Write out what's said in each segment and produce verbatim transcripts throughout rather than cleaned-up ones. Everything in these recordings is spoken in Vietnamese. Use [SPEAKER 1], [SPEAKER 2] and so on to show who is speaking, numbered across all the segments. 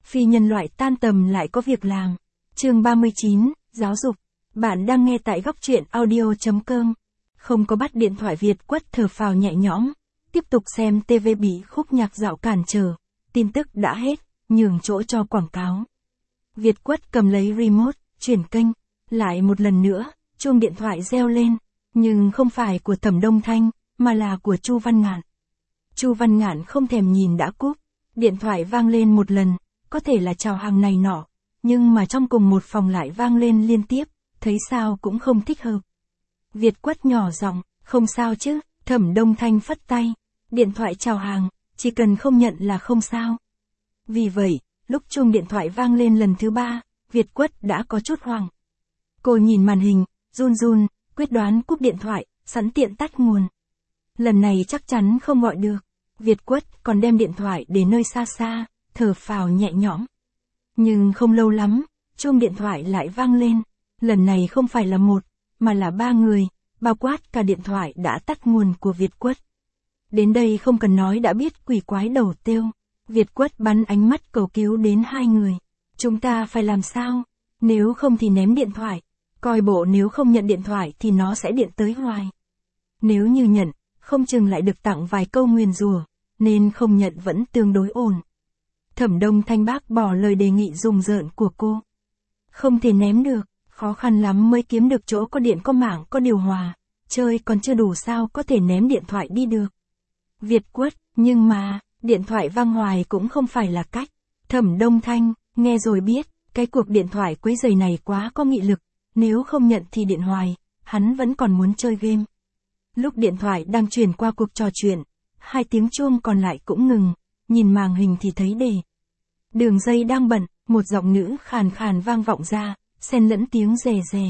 [SPEAKER 1] Phi nhân loại tan tầm lại có việc làm. Chương ba mươi chín, giáo dục. Bạn đang nghe tại góc truyện audio chấm com. Không có bắt điện thoại Việt Quất thở phào nhẹ nhõm. Tiếp tục xem ti vi bị khúc nhạc dạo cản trở. Tin tức đã hết, nhường chỗ cho quảng cáo. Việt Quất cầm lấy remote, chuyển kênh. Lại một lần nữa, chuông điện thoại reo lên. Nhưng không phải của Thẩm Đông Thanh, mà là của Chu Văn Ngạn. Chu Văn Ngạn không thèm nhìn đã cúp. Điện thoại vang lên một lần, có thể là chào hàng này nọ. Nhưng mà trong cùng một phòng lại vang lên liên tiếp, thấy sao cũng không thích hợp. Việt Quất nhỏ giọng, không sao chứ, Thẩm Đông Thanh phất tay. Điện thoại chào hàng, chỉ cần không nhận là không sao. Vì vậy, lúc chuông điện thoại vang lên lần thứ ba, Việt Quất đã có chút hoảng. Cô nhìn màn hình, run run, quyết đoán cúp điện thoại, sẵn tiện tắt nguồn. Lần này chắc chắn không gọi được. Việt Quất còn đem điện thoại để nơi xa xa, thở phào nhẹ nhõm. Nhưng không lâu lắm, chuông điện thoại lại vang lên. Lần này không phải là một, mà là ba người, bao quát cả điện thoại đã tắt nguồn của Việt Quất. Đến đây không cần nói đã biết quỷ quái đầu tiêu. Việt Quất bắn ánh mắt cầu cứu đến hai người. Chúng ta phải làm sao? Nếu không thì ném điện thoại. Coi bộ nếu không nhận điện thoại thì nó sẽ điện tới hoài. Nếu như nhận, không chừng lại được tặng vài câu nguyền rủa, nên không nhận vẫn tương đối ổn. Thẩm Đông Thanh bác bỏ lời đề nghị rùng rợn của cô. Không thể ném được, khó khăn lắm mới kiếm được chỗ có điện có mạng có điều hòa, chơi còn chưa đủ sao có thể ném điện thoại đi được. Việt Quất, nhưng mà, điện thoại vang hoài cũng không phải là cách. Thẩm Đông Thanh, nghe rồi biết, cái cuộc điện thoại quấy rầy này quá có nghị lực, nếu không nhận thì điện hoài, hắn vẫn còn muốn chơi game. Lúc điện thoại đang truyền qua cuộc trò chuyện, hai tiếng chuông còn lại cũng ngừng, nhìn màn hình thì thấy đề. Đường dây đang bận, một giọng nữ khàn khàn vang vọng ra, xen lẫn tiếng rè rè.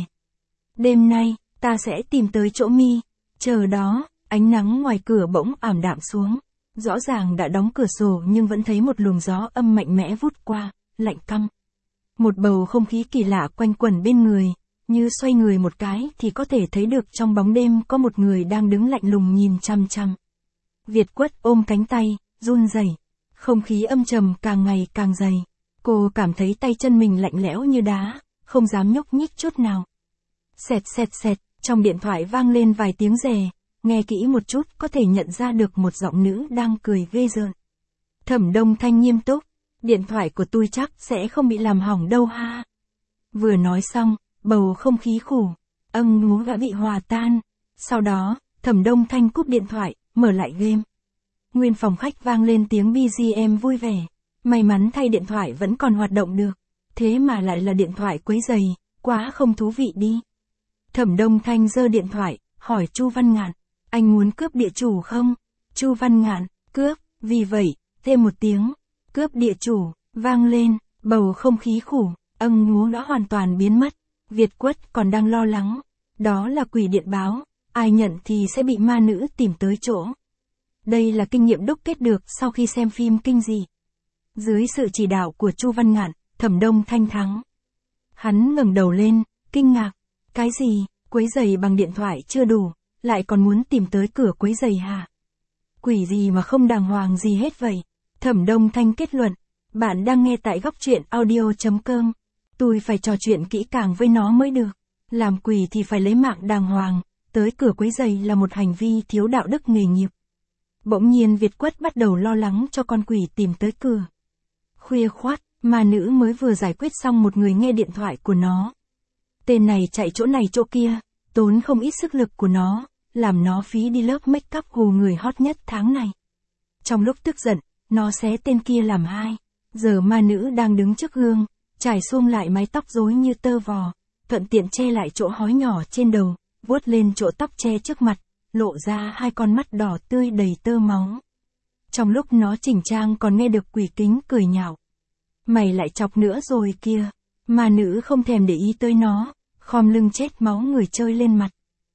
[SPEAKER 1] Đêm nay, ta sẽ tìm tới chỗ mi, chờ đó, ánh nắng ngoài cửa bỗng ảm đạm xuống. Rõ ràng đã đóng cửa sổ nhưng vẫn thấy một luồng gió âm mạnh mẽ vút qua, lạnh căm. Một bầu không khí kỳ lạ quanh quẩn bên người, như xoay người một cái thì có thể thấy được trong bóng đêm có một người đang đứng lạnh lùng nhìn chăm chăm. Việt Quất ôm cánh tay, run rẩy. Không khí âm trầm càng ngày càng dày. Cô cảm thấy tay chân mình lạnh lẽo như đá, không dám nhúc nhích chút nào. Xẹt xẹt xẹt, trong điện thoại vang lên vài tiếng rè, nghe kỹ một chút có thể nhận ra được một giọng nữ đang cười ghê rợn. Thẩm Đông Thanh nghiêm túc, điện thoại của tôi chắc sẽ không bị làm hỏng đâu ha. Vừa nói xong, bầu không khí khủ, âng ngú đã bị hòa tan. Sau đó, Thẩm Đông Thanh cúp điện thoại, mở lại game. Nguyên phòng khách vang lên tiếng bê giê em vui vẻ. May mắn thay điện thoại vẫn còn hoạt động được. Thế mà lại là điện thoại quấy rầy, quá không thú vị đi. Thẩm Đông Thanh giơ điện thoại, hỏi Chu Văn Ngạn, anh muốn cướp địa chủ không? Chu Văn Ngạn, cướp, vì vậy, thêm một tiếng, cướp địa chủ, vang lên, bầu không khí khủ, âng ngú đã hoàn toàn biến mất. Việt Quất còn đang lo lắng, đó là quỷ điện báo, ai nhận thì sẽ bị ma nữ tìm tới chỗ. Đây là kinh nghiệm đúc kết được sau khi xem phim kinh dị. Dưới sự chỉ đạo của Chu Văn Ngạn, Thẩm Đông Thanh thắng. Hắn ngẩng đầu lên, kinh ngạc, cái gì, quấy rầy bằng điện thoại chưa đủ, lại còn muốn tìm tới cửa quấy rầy hả? Quỷ gì mà không đàng hoàng gì hết vậy? Thẩm Đông Thanh kết luận, bạn đang nghe tại góc truyện audio chấm com. Tôi phải trò chuyện kỹ càng với nó mới được. Làm quỷ thì phải lấy mạng đàng hoàng, tới cửa quấy rầy là một hành vi thiếu đạo đức nghề nghiệp. Bỗng nhiên Việt Quất bắt đầu lo lắng cho con quỷ tìm tới cửa. Khuya khoắt, ma nữ mới vừa giải quyết xong một người nghe điện thoại của nó. Tên này chạy chỗ này chỗ kia, tốn không ít sức lực của nó, làm nó phí đi lớp make up hù người hot nhất tháng này. Trong lúc tức giận, nó xé tên kia làm hai. Giờ ma nữ đang đứng trước gương, trải xuông lại mái tóc rối như tơ vò, thuận tiện che lại chỗ hói nhỏ trên đầu, vuốt lên chỗ tóc che trước mặt, lộ ra hai con mắt đỏ tươi đầy tơ máu. Trong lúc nó chỉnh trang còn nghe được quỷ kính cười nhạo. Mày lại chọc nữa rồi kia. Ma nữ không thèm để ý tới nó, khom lưng chết máu người chơi lên mặt.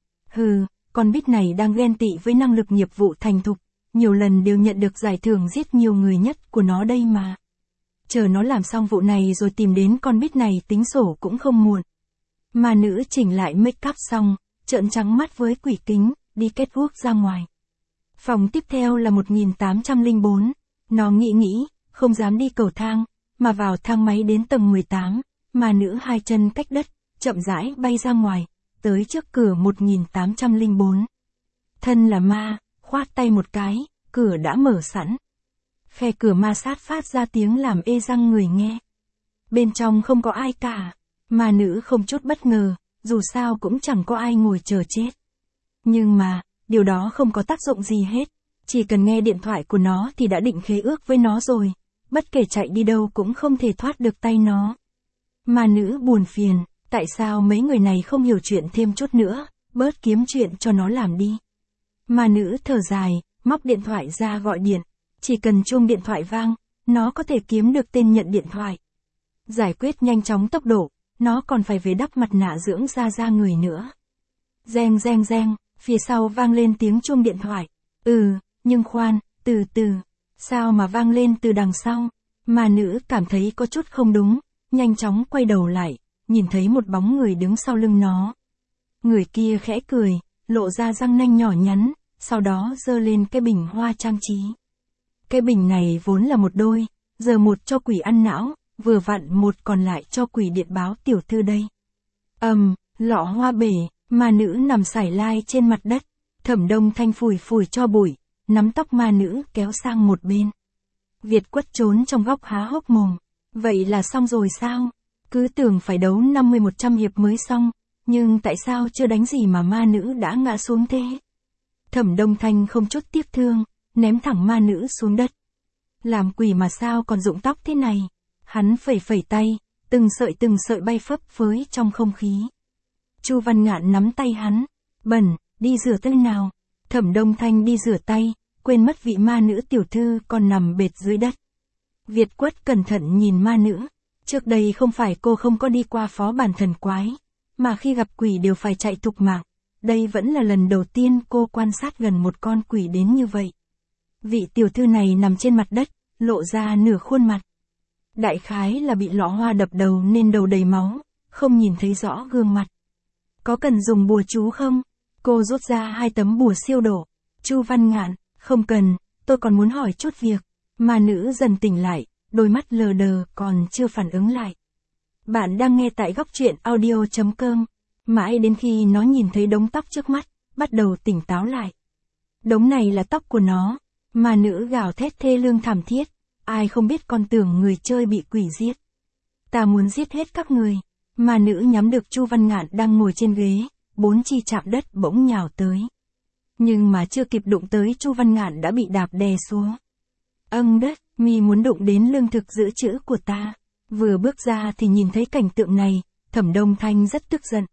[SPEAKER 1] Hừ, con bít này đang ghen tị với năng lực nghiệp vụ thành thục, nhiều lần đều nhận được giải thưởng giết nhiều người nhất của nó đây mà. Chờ nó làm xong vụ này rồi tìm đến con bít này tính sổ cũng không muộn. Ma nữ chỉnh lại make up xong, trợn trắng mắt với quỷ kính, đi catwalk ra ngoài. Phòng tiếp theo là một nghìn tám trăm lẻ bốn, nó nghĩ nghĩ, không dám đi cầu thang, mà vào thang máy đến tầng mười tám, ma nữ hai chân cách đất, chậm rãi bay ra ngoài, tới trước cửa một nghìn tám trăm lẻ bốn. Thân là ma, khoát tay một cái, cửa đã mở sẵn. Khe cửa ma sát phát ra tiếng làm ê răng người nghe. Bên trong không có ai cả. Ma nữ không chút bất ngờ, dù sao cũng chẳng có ai ngồi chờ chết. Nhưng mà, điều đó không có tác dụng gì hết. Chỉ cần nghe điện thoại của nó thì đã định khế ước với nó rồi. Bất kể chạy đi đâu cũng không thể thoát được tay nó. Ma nữ buồn phiền, tại sao mấy người này không hiểu chuyện thêm chút nữa, bớt kiếm chuyện cho nó làm đi. Ma nữ thở dài, móc điện thoại ra gọi điện. Chỉ cần chuông điện thoại vang, nó có thể kiếm được tên nhận điện thoại. Giải quyết nhanh chóng tốc độ, nó còn phải về đắp mặt nạ dưỡng da da người nữa. Reng reng reng, phía sau vang lên tiếng chuông điện thoại. Ừ, nhưng khoan, từ từ, sao mà vang lên từ đằng sau? Ma nữ cảm thấy có chút không đúng, nhanh chóng quay đầu lại, nhìn thấy một bóng người đứng sau lưng nó. Người kia khẽ cười, lộ ra răng nanh nhỏ nhắn, sau đó giơ lên cái bình hoa trang trí. Cái bình này vốn là một đôi, giờ một cho quỷ ăn não, vừa vặn một còn lại cho quỷ điện báo tiểu thư đây. Ầm, um, lọ hoa bể, ma nữ nằm sải lai trên mặt đất, Thẩm Đông Thanh phủi phủi cho bụi, nắm tóc ma nữ kéo sang một bên. Việt Quất trốn trong góc há hốc mồm. Vậy là xong rồi sao? Cứ tưởng phải đấu năm mươi một trăm hiệp mới xong, nhưng tại sao chưa đánh gì mà ma nữ đã ngã xuống thế? Thẩm Đông Thanh không chút tiếc thương, ném thẳng ma nữ xuống đất. Làm quỷ mà sao còn rụng tóc thế này? Hắn phẩy phẩy tay, từng sợi từng sợi bay phấp phới trong không khí. Chu Văn Ngạn nắm tay hắn, bẩn, đi rửa tay nào. Thẩm Đông Thanh đi rửa tay, quên mất vị ma nữ tiểu thư còn nằm bệt dưới đất. Việt Quất cẩn thận nhìn ma nữ. Trước đây không phải cô không có đi qua phó bản thần quái, mà khi gặp quỷ đều phải chạy thục mạng. Đây vẫn là lần đầu tiên cô quan sát gần một con quỷ đến như vậy. Vị tiểu thư này nằm trên mặt đất, lộ ra nửa khuôn mặt. Đại khái là bị lọ hoa đập đầu nên đầu đầy máu, không nhìn thấy rõ gương mặt. Có cần dùng bùa chú không? Cô rút ra hai tấm bùa siêu độ. Chu Văn Ngạn, không cần, tôi còn muốn hỏi chút việc. Ma nữ dần tỉnh lại, đôi mắt lờ đờ còn chưa phản ứng lại. Bạn đang nghe tại góc truyện audio chấm com. Mãi đến khi nó nhìn thấy đống tóc trước mắt, bắt đầu tỉnh táo lại. Đống này là tóc của nó. Ma nữ gào thét thê lương thảm thiết. Ai không biết con tưởng người chơi bị quỷ giết. Ta muốn giết hết các người. Ma nữ nhắm được Chu Văn Ngạn đang ngồi trên ghế, bốn chi chạm đất bỗng nhào tới. Nhưng mà chưa kịp đụng tới Chu Văn Ngạn đã bị đạp đè xuống. Âng đất, mi muốn đụng đến lương thực dự trữ của ta. Vừa bước ra thì nhìn thấy cảnh tượng này, Thẩm Đông Thanh rất tức giận.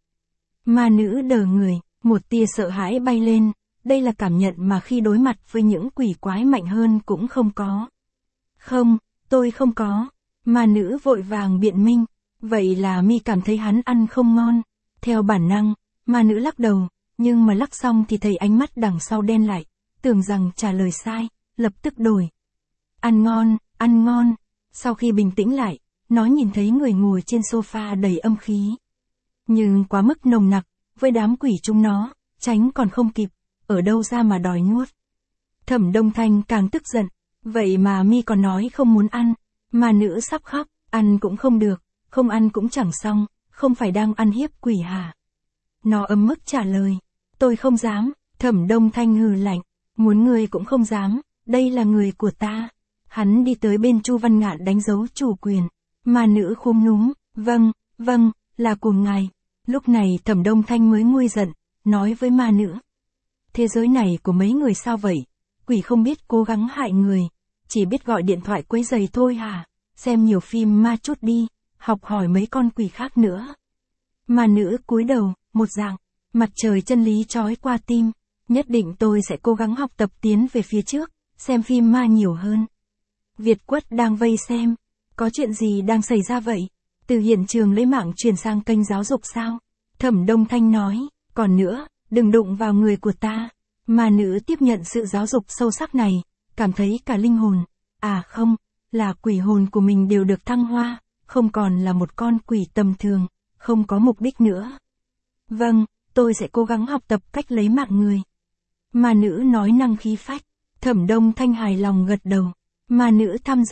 [SPEAKER 1] Ma nữ đờ người, một tia sợ hãi bay lên, đây là cảm nhận mà khi đối mặt với những quỷ quái mạnh hơn cũng không có. Không, tôi không có. Ma nữ vội vàng biện minh, vậy là mi cảm thấy hắn ăn không ngon. Theo bản năng, ma nữ lắc đầu, nhưng mà lắc xong thì thấy ánh mắt đằng sau đen lại, tưởng rằng trả lời sai, lập tức đổi. Ăn ngon, ăn ngon. Sau khi bình tĩnh lại, nó nhìn thấy người ngồi trên sofa đầy âm khí. Nhưng quá mức nồng nặc, với đám quỷ chúng nó, tránh còn không kịp, ở đâu ra mà đòi nuốt. Thẩm Đông Thanh càng tức giận, vậy mà mi còn nói không muốn ăn. Ma nữ sắp khóc, ăn cũng không được, không ăn cũng chẳng xong, không phải đang ăn hiếp quỷ hả? Nó ấm mức trả lời, tôi không dám. Thẩm Đông Thanh hừ lạnh, muốn người cũng không dám, đây là người của ta. Hắn đi tới bên Chu Văn Ngạn đánh dấu chủ quyền. Ma nữ khúm núm, vâng, vâng, là của ngài. Lúc này Thẩm Đông Thanh mới nguôi giận, nói với ma nữ. Thế giới này của mấy người sao vậy? Quỷ không biết cố gắng hại người, chỉ biết gọi điện thoại quấy rầy thôi hả? Xem nhiều phim ma chút đi, học hỏi mấy con quỷ khác nữa. Ma nữ cúi đầu, một dạng, mặt trời chân lý chói qua tim. Nhất định tôi sẽ cố gắng học tập tiến về phía trước, xem phim ma nhiều hơn. Việt Quất đang vây xem. Có chuyện gì đang xảy ra vậy? Từ hiện trường lấy mạng chuyển sang kênh giáo dục sao? Thẩm Đông Thanh nói, còn nữa, đừng đụng vào người của ta. Ma nữ tiếp nhận sự giáo dục sâu sắc này, cảm thấy cả linh hồn, à không, là quỷ hồn của mình đều được thăng hoa, không còn là một con quỷ tầm thường, không có mục đích nữa. Vâng, tôi sẽ cố gắng học tập cách lấy mạng người. Ma nữ nói năng khí phách. Thẩm Đông Thanh hài lòng gật đầu. Ma nữ thăm dò,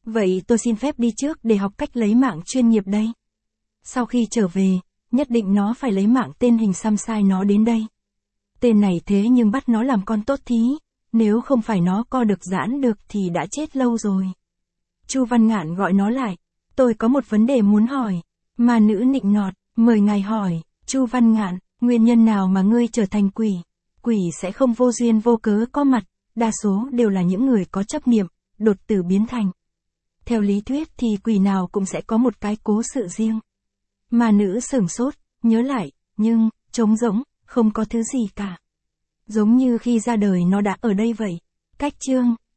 [SPEAKER 1] Vậy tôi xin phép đi trước để học cách lấy mạng chuyên nghiệp đây. Sau khi trở về, nhất định nó phải lấy mạng tên hình xăm sai nó đến đây. Tên này thế nhưng bắt nó làm con tốt thí, nếu không phải nó co được giãn được thì đã chết lâu rồi. Chu Văn Ngạn gọi nó lại, tôi có một vấn đề muốn hỏi. Ma nữ nịnh nọt, mời ngài hỏi. Chu Văn Ngạn, nguyên nhân nào mà ngươi trở thành quỷ? Quỷ sẽ không vô duyên vô cớ có mặt, đa số đều là những người có chấp niệm, đột tử biến thành. Theo lý thuyết thì quỷ nào cũng sẽ có một cái cố sự riêng. Ma nữ sửng sốt, nhớ lại, nhưng, trống rỗng, không có thứ gì cả. Giống như khi ra đời nó đã ở đây vậy. Cách chương